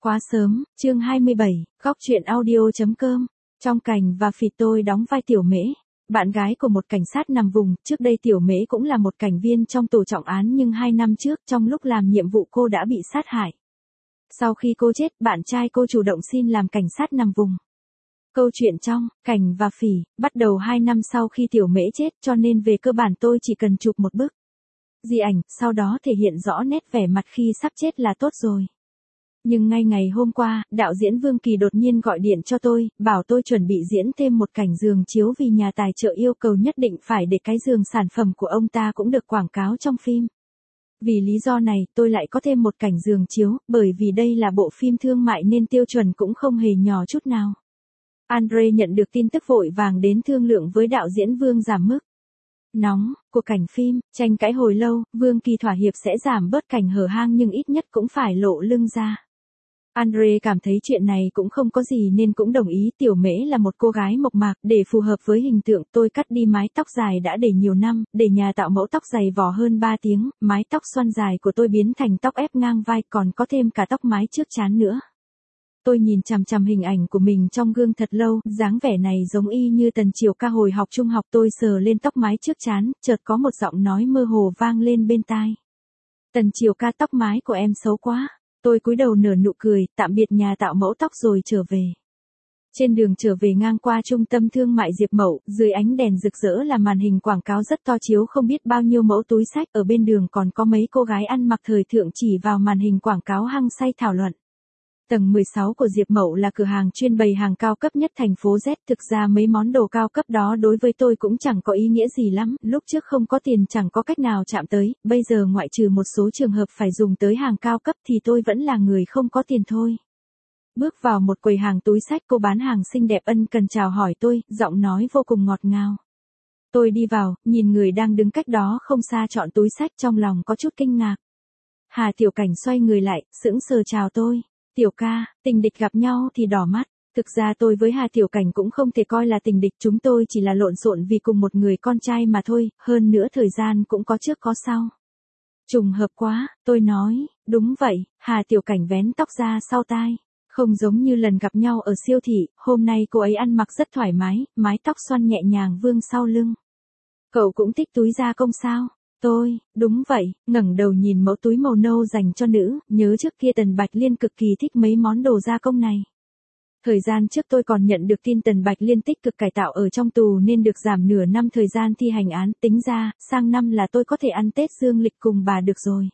Quá sớm, chương 27, góc truyện audio.com. Trong Cảnh và Phỉ tôi đóng vai Tiểu Mễ, bạn gái của một cảnh sát nằm vùng. Trước đây Tiểu Mễ cũng là một cảnh viên trong tù trọng án, nhưng 2 năm trước trong lúc làm nhiệm vụ cô đã bị sát hại. Sau khi cô chết, bạn trai cô chủ động xin làm cảnh sát nằm vùng. Câu chuyện trong Cảnh và Phỉ bắt đầu 2 năm sau khi Tiểu Mễ chết, cho nên về cơ bản tôi chỉ cần chụp một bức di ảnh, sau đó thể hiện rõ nét vẻ mặt khi sắp chết là tốt rồi. Nhưng ngay ngày hôm qua, đạo diễn Vương Kỳ đột nhiên gọi điện cho tôi, bảo tôi chuẩn bị diễn thêm một cảnh giường chiếu vì nhà tài trợ yêu cầu nhất định phải để cái giường sản phẩm của ông ta cũng được quảng cáo trong phim. Vì lý do này, tôi lại có thêm một cảnh giường chiếu, bởi vì đây là bộ phim thương mại nên tiêu chuẩn cũng không hề nhỏ chút nào. Andre nhận được tin tức vội vàng đến thương lượng với đạo diễn Vương giảm mức nóng của cảnh phim. Tranh cãi hồi lâu, Vương Kỳ thỏa hiệp sẽ giảm bớt cảnh hở hang nhưng ít nhất cũng phải lộ lưng ra. Andre cảm thấy chuyện này cũng không có gì nên cũng đồng ý. Tiểu Mễ là một cô gái mộc mạc, để phù hợp với hình tượng tôi cắt đi mái tóc dài đã để nhiều năm, để nhà tạo mẫu tóc dày vò hơn 3 tiếng, mái tóc xoăn dài của tôi biến thành tóc ép ngang vai, còn có thêm cả tóc mái trước trán nữa. Tôi nhìn chằm chằm hình ảnh của mình trong gương thật lâu, dáng vẻ này giống y như Tần Triều Ca hồi học trung học. Tôi sờ lên tóc mái trước trán, chợt có một giọng nói mơ hồ vang lên bên tai. Tần Triều Ca, tóc mái của em xấu quá. Tôi cúi đầu nở nụ cười, tạm biệt nhà tạo mẫu tóc rồi trở về. Trên đường trở về ngang qua trung tâm thương mại Diệp Mậu, dưới ánh đèn rực rỡ là màn hình quảng cáo rất to chiếu không biết bao nhiêu mẫu túi xách. Ở bên đường còn có mấy cô gái ăn mặc thời thượng chỉ vào màn hình quảng cáo hăng say thảo luận. Tầng 16 của Diệp Mậu là cửa hàng chuyên bày hàng cao cấp nhất thành phố Z. Thực ra mấy món đồ cao cấp đó đối với tôi cũng chẳng có ý nghĩa gì lắm. Lúc trước không có tiền chẳng có cách nào chạm tới, bây giờ ngoại trừ một số trường hợp phải dùng tới hàng cao cấp thì tôi vẫn là người không có tiền thôi. Bước vào một quầy hàng túi xách, cô bán hàng xinh đẹp ân cần chào hỏi tôi, giọng nói vô cùng ngọt ngào. Tôi đi vào, nhìn người đang đứng cách đó không xa chọn túi xách, trong lòng có chút kinh ngạc. Hà Tiểu Cảnh xoay người lại, sững sờ chào tôi. Tiểu ca, tình địch gặp nhau thì đỏ mắt. Thực ra tôi với Hà Tiểu Cảnh cũng không thể coi là tình địch, chúng tôi chỉ là lộn xộn vì cùng một người con trai mà thôi, hơn nữa thời gian cũng có trước có sau. Trùng hợp quá, tôi nói. Đúng vậy. Hà Tiểu Cảnh vén tóc ra sau tai. Không giống như lần gặp nhau ở siêu thị, hôm nay cô ấy ăn mặc rất thoải mái, mái tóc xoăn nhẹ nhàng vương sau lưng. Cậu cũng thích túi gia công sao? Tôi, đúng vậy, ngẩng đầu nhìn mẫu túi màu nâu dành cho nữ, nhớ trước kia Tần Bạch Liên cực kỳ thích mấy món đồ gia công này. Thời gian trước tôi còn nhận được tin Tần Bạch Liên tích cực cải tạo ở trong tù nên được giảm nửa năm thời gian thi hành án, tính ra, sang năm là tôi có thể ăn Tết dương lịch cùng bà được rồi.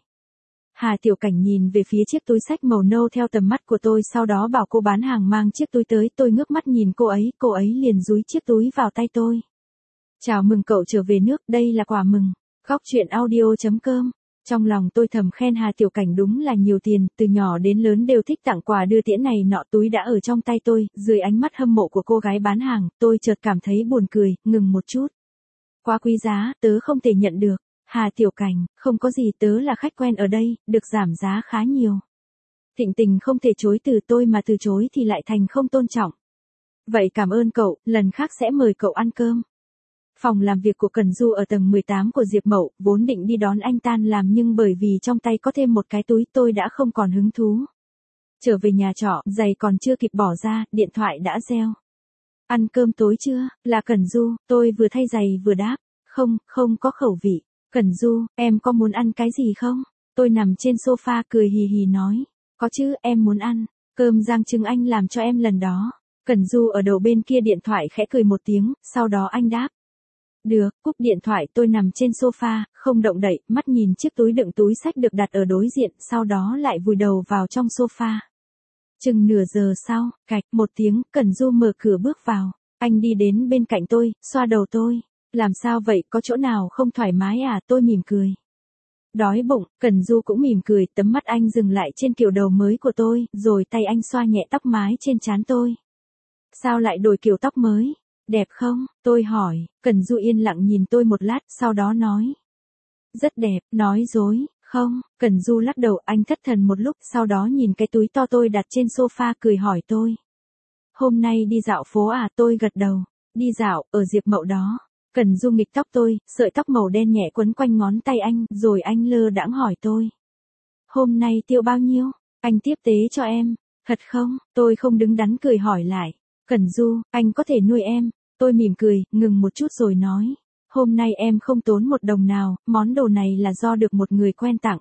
Hà Tiểu Cảnh nhìn về phía chiếc túi xách màu nâu theo tầm mắt của tôi, sau đó bảo cô bán hàng mang chiếc túi tới. Tôi ngước mắt nhìn cô ấy liền dúi chiếc túi vào tay tôi. Chào mừng cậu trở về nước, đây là quà mừng. Góc truyện audio.com. Trong lòng tôi thầm khen Hà Tiểu Cảnh đúng là nhiều tiền, từ nhỏ đến lớn đều thích tặng quà đưa tiễn này nọ. Túi đã ở trong tay tôi, dưới ánh mắt hâm mộ của cô gái bán hàng, tôi chợt cảm thấy buồn cười, ngừng một chút. Quá quý giá, tớ không thể nhận được. Hà Tiểu Cảnh, không có gì, tớ là khách quen ở đây, được giảm giá khá nhiều. Thịnh tình không thể chối từ tôi, mà từ chối thì lại thành không tôn trọng. Vậy cảm ơn cậu, lần khác sẽ mời cậu ăn cơm. Phòng làm việc của Cần Du ở tầng 18 của Diệp Mậu, vốn định đi đón anh tan làm nhưng bởi vì trong tay có thêm một cái túi tôi đã không còn hứng thú. Trở về nhà trọ, giày còn chưa kịp bỏ ra, điện thoại đã reo. Ăn cơm tối chưa? Là Cần Du, tôi vừa thay giày vừa đáp. Không có khẩu vị. Cần Du, em có muốn ăn cái gì không? Tôi nằm trên sofa cười hì hì nói. Có chứ, em muốn ăn cơm rang trứng anh làm cho em lần đó. Cần Du ở đầu bên kia điện thoại khẽ cười một tiếng, sau đó anh đáp. Được, cúp điện thoại. Tôi nằm trên sofa, không động đậy, mắt nhìn chiếc túi đựng túi xách được đặt ở đối diện, sau đó lại vùi đầu vào trong sofa. Chừng nửa giờ sau, cạch một tiếng, Cần Du mở cửa bước vào. Anh đi đến bên cạnh tôi, xoa đầu tôi. Làm sao vậy, có chỗ nào không thoải mái à? Tôi mỉm cười. Đói bụng. Cần Du cũng mỉm cười, tấm mắt anh dừng lại trên kiểu đầu mới của tôi, rồi tay anh xoa nhẹ tóc mái trên trán tôi. Sao lại đổi kiểu tóc mới? Đẹp không? Tôi hỏi. Cần Du yên lặng nhìn tôi một lát, sau đó nói. Rất đẹp. Nói dối. Không. Cần Du lắc đầu, anh thất thần một lúc, sau đó nhìn cái túi to tôi đặt trên sofa cười hỏi tôi. Hôm nay đi dạo phố à? Tôi gật đầu. Đi dạo, ở Diệp Mậu đó. Cần Du nghịch tóc tôi, sợi tóc màu đen nhẹ quấn quanh ngón tay anh, rồi anh lơ đãng hỏi tôi. Hôm nay tiêu bao nhiêu? Anh tiếp tế cho em. Thật không? Tôi không đứng đắn cười hỏi lại. Cẩn Du, anh có thể nuôi em. Tôi mỉm cười, ngừng một chút rồi nói. Hôm nay em không tốn một đồng nào, món đồ này là do được một người quen tặng.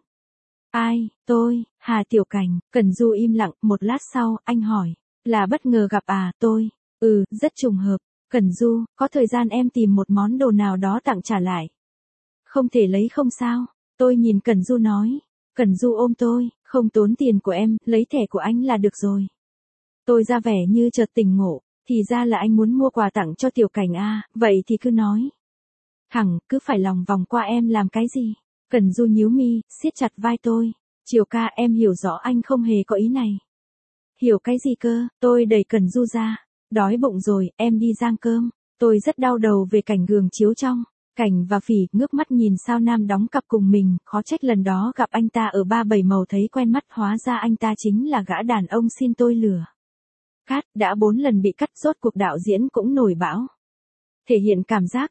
Ai, tôi, Hà Tiểu Cảnh. Cẩn Du im lặng, một lát sau, anh hỏi. Là bất ngờ gặp à, tôi. Rất trùng hợp. Cẩn Du, có thời gian em tìm một món đồ nào đó tặng trả lại. Không thể lấy không sao. Tôi nhìn Cẩn Du nói. Cẩn Du ôm tôi, không tốn tiền của em, lấy thẻ của anh là được rồi. Tôi ra vẻ như chợt tỉnh ngộ, thì ra là anh muốn mua quà tặng cho Tiểu Cảnh à, vậy thì cứ nói. Thẳng, cứ phải lòng vòng qua em làm cái gì? Cẩn Du nhíu mi, siết chặt vai tôi. Triều ca, em hiểu rõ anh không hề có ý này. Hiểu cái gì cơ? Tôi đẩy Cẩn Du ra. Đói bụng rồi, em đi rang cơm. Tôi rất đau đầu về cảnh gường chiếu trong. Cảnh và Phỉ ngước mắt nhìn sao Nam đóng cặp cùng mình, khó trách lần đó gặp anh ta ở ba bảy màu thấy quen mắt, hóa ra anh ta chính là gã đàn ông xin tôi lừa. Cắt, đã 4 lần bị cắt, rốt cuộc đạo diễn cũng nổi bão. Thể hiện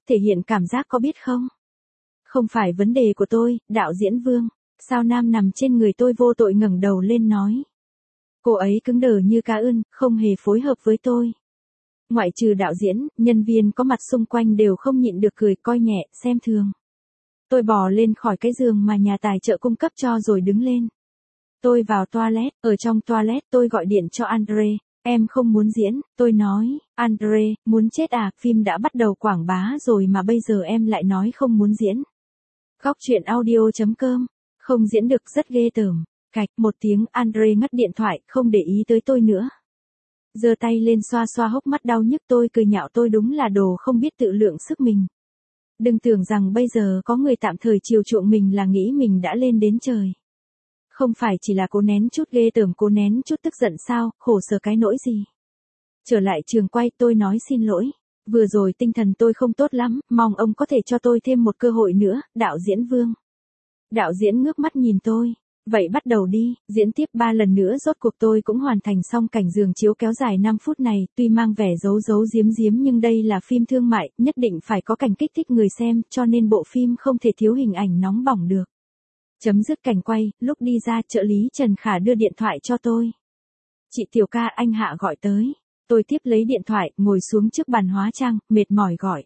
cảm giác có biết không? Không phải vấn đề của tôi, đạo diễn Vương. Sao Nam nằm trên người tôi vô tội ngẩng đầu lên nói. Cô ấy cứng đờ như cá ươn, không hề phối hợp với tôi. Ngoại trừ đạo diễn, nhân viên có mặt xung quanh đều không nhịn được cười coi nhẹ, xem thường. Tôi bò lên khỏi cái giường mà nhà tài trợ cung cấp cho rồi đứng lên. Tôi vào toilet, ở trong toilet tôi gọi điện cho Andre. Em không muốn diễn, tôi nói. Andre, muốn chết à, phim đã bắt đầu quảng bá rồi mà bây giờ em lại nói không muốn diễn. Góc truyện audio.com. Không diễn được rất ghê tởm. Cạch một tiếng, Andre ngắt điện thoại, không để ý tới tôi nữa. Giơ tay lên xoa xoa hốc mắt đau nhức, tôi cười nhạo tôi đúng là đồ không biết tự lượng sức mình. Đừng tưởng rằng bây giờ có người tạm thời chiều chuộng mình là nghĩ mình đã lên đến trời. Không phải chỉ là cố nén chút ghê tởm, cố nén chút tức giận sao, khổ sở cái nỗi gì. Trở lại trường quay tôi nói xin lỗi. Vừa rồi tinh thần tôi không tốt lắm, mong ông có thể cho tôi thêm một cơ hội nữa, đạo diễn Vương. Đạo diễn ngước mắt nhìn tôi. Vậy bắt đầu đi, diễn tiếp 3 lần nữa rốt cuộc tôi cũng hoàn thành xong cảnh giường chiếu kéo dài 5 phút này, tuy mang vẻ giấu giấu giếm giếm nhưng đây là phim thương mại, nhất định phải có cảnh kích thích người xem, cho nên bộ phim không thể thiếu hình ảnh nóng bỏng được. Chấm dứt cảnh quay, lúc đi ra trợ lý Trần Khả đưa điện thoại cho tôi. Chị Tiểu ca, anh Hạ gọi tới. Tôi tiếp lấy điện thoại, ngồi xuống trước bàn hóa trang, mệt mỏi gọi.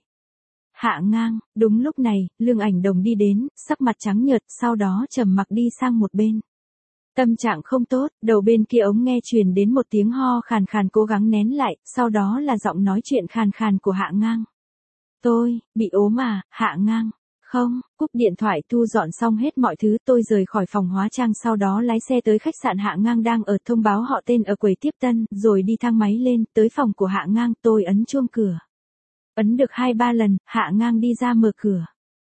Hạ Ngang, đúng lúc này, Lương Ảnh Đồng đi đến, sắc mặt trắng nhợt, sau đó trầm mặc đi sang một bên. Tâm trạng không tốt, đầu bên kia ống nghe truyền đến một tiếng ho khàn khàn cố gắng nén lại, sau đó là giọng nói chuyện khàn khàn của Hạ Ngang. Tôi, bị ốm à, Hạ Ngang. Không, cúp điện thoại thu dọn xong hết mọi thứ tôi rời khỏi phòng hóa trang sau đó lái xe tới khách sạn Hạ Ngang đang ở thông báo họ tên ở quầy tiếp tân rồi đi thang máy lên tới phòng của Hạ Ngang tôi ấn chuông cửa. Ấn được 2-3 lần, Hạ Ngang đi ra mở cửa.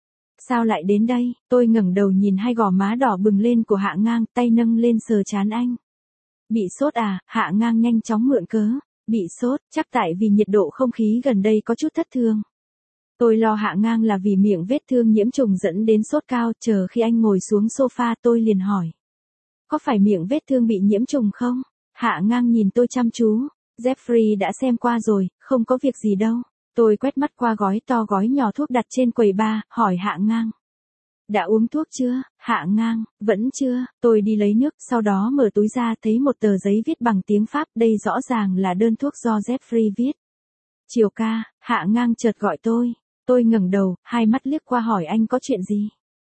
Sao lại đến đây? Tôi ngẩng đầu nhìn hai gò má đỏ bừng lên của Hạ Ngang, tay nâng lên sờ trán anh. Bị sốt à? Hạ Ngang nhanh chóng mượn cớ. Bị sốt, chắc tại vì nhiệt độ không khí gần đây có chút thất thường. Tôi lo Hạ Ngang là vì miệng vết thương nhiễm trùng dẫn đến sốt cao, chờ khi anh ngồi xuống sofa tôi liền hỏi. Có phải miệng vết thương bị nhiễm trùng không? Hạ Ngang nhìn tôi chăm chú. Jeffrey đã xem qua rồi, không có việc gì đâu. Tôi quét mắt qua gói to gói nhỏ thuốc đặt trên quầy bar, hỏi Hạ Ngang. Đã uống thuốc chưa? Hạ Ngang, vẫn chưa. Tôi đi lấy nước, sau đó mở túi ra thấy một tờ giấy viết bằng tiếng Pháp, đây rõ ràng là đơn thuốc do Jeffrey viết. Triều ca, Hạ Ngang chợt gọi tôi. Tôi ngẩng đầu, hai mắt liếc qua hỏi anh có chuyện gì?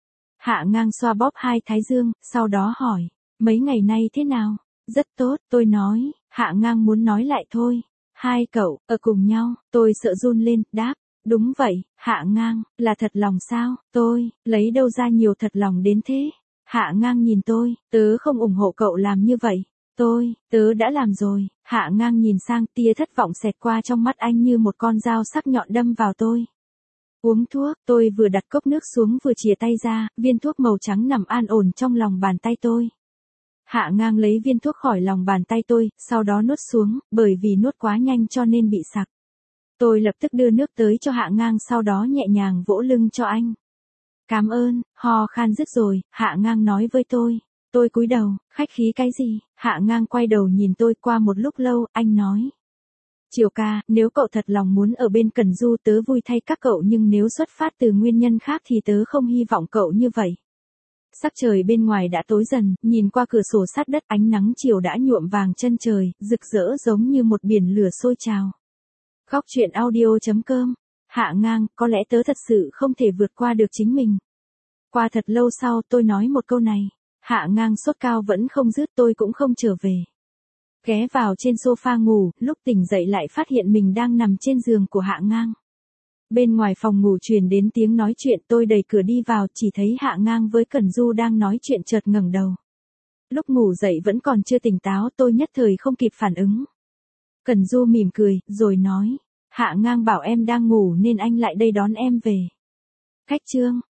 Hạ Ngang xoa bóp hai thái dương, sau đó hỏi, mấy ngày nay thế nào? Rất tốt, tôi nói. Hạ Ngang muốn nói lại thôi. Hai cậu, ở cùng nhau, tôi sợ run lên, đáp. Đúng vậy, Hạ Ngang, là thật lòng sao? Tôi, lấy đâu ra nhiều thật lòng đến thế? Hạ Ngang nhìn tôi, tớ không ủng hộ cậu làm như vậy. Tớ đã làm rồi. Hạ Ngang nhìn sang, tia thất vọng xẹt qua trong mắt anh như một con dao sắc nhọn đâm vào tôi. Uống thuốc, tôi vừa đặt cốc nước xuống vừa chìa tay ra, viên thuốc màu trắng nằm an ổn trong lòng bàn tay tôi. Hạ Ngang lấy viên thuốc khỏi lòng bàn tay tôi, sau đó nuốt xuống, bởi vì nuốt quá nhanh cho nên bị sặc. Tôi lập tức đưa nước tới cho Hạ Ngang sau đó nhẹ nhàng vỗ lưng cho anh. Cảm ơn, ho khan dứt rồi, Hạ Ngang nói với tôi. Tôi cúi đầu, khách khí cái gì? Hạ Ngang quay đầu nhìn tôi qua một lúc lâu, anh nói. Triều ca, nếu cậu thật lòng muốn ở bên Cẩn Du tớ vui thay các cậu nhưng nếu xuất phát từ nguyên nhân khác thì tớ không hy vọng cậu như vậy. Sắc trời bên ngoài đã tối dần, nhìn qua cửa sổ sát đất ánh nắng chiều đã nhuộm vàng chân trời, rực rỡ giống như một biển lửa sôi trào. Góc truyện audio.com. Hạ ngang, có lẽ tớ thật sự không thể vượt qua được chính mình. Qua thật lâu sau tôi nói một câu này. Hạ ngang sốt cao vẫn không dứt, tôi cũng không trở về. Ghé vào trên sofa ngủ, lúc tỉnh dậy lại phát hiện mình đang nằm trên giường của Hạ ngang. Bên ngoài phòng ngủ truyền đến tiếng nói chuyện, tôi đẩy cửa đi vào, chỉ thấy Hạ ngang với Cẩn Du đang nói chuyện, chợt ngẩng đầu. Lúc ngủ dậy vẫn còn chưa tỉnh táo, tôi nhất thời không kịp phản ứng. Cẩn Du mỉm cười, rồi nói, Hạ ngang bảo em đang ngủ nên anh lại đây đón em về. Khách trương,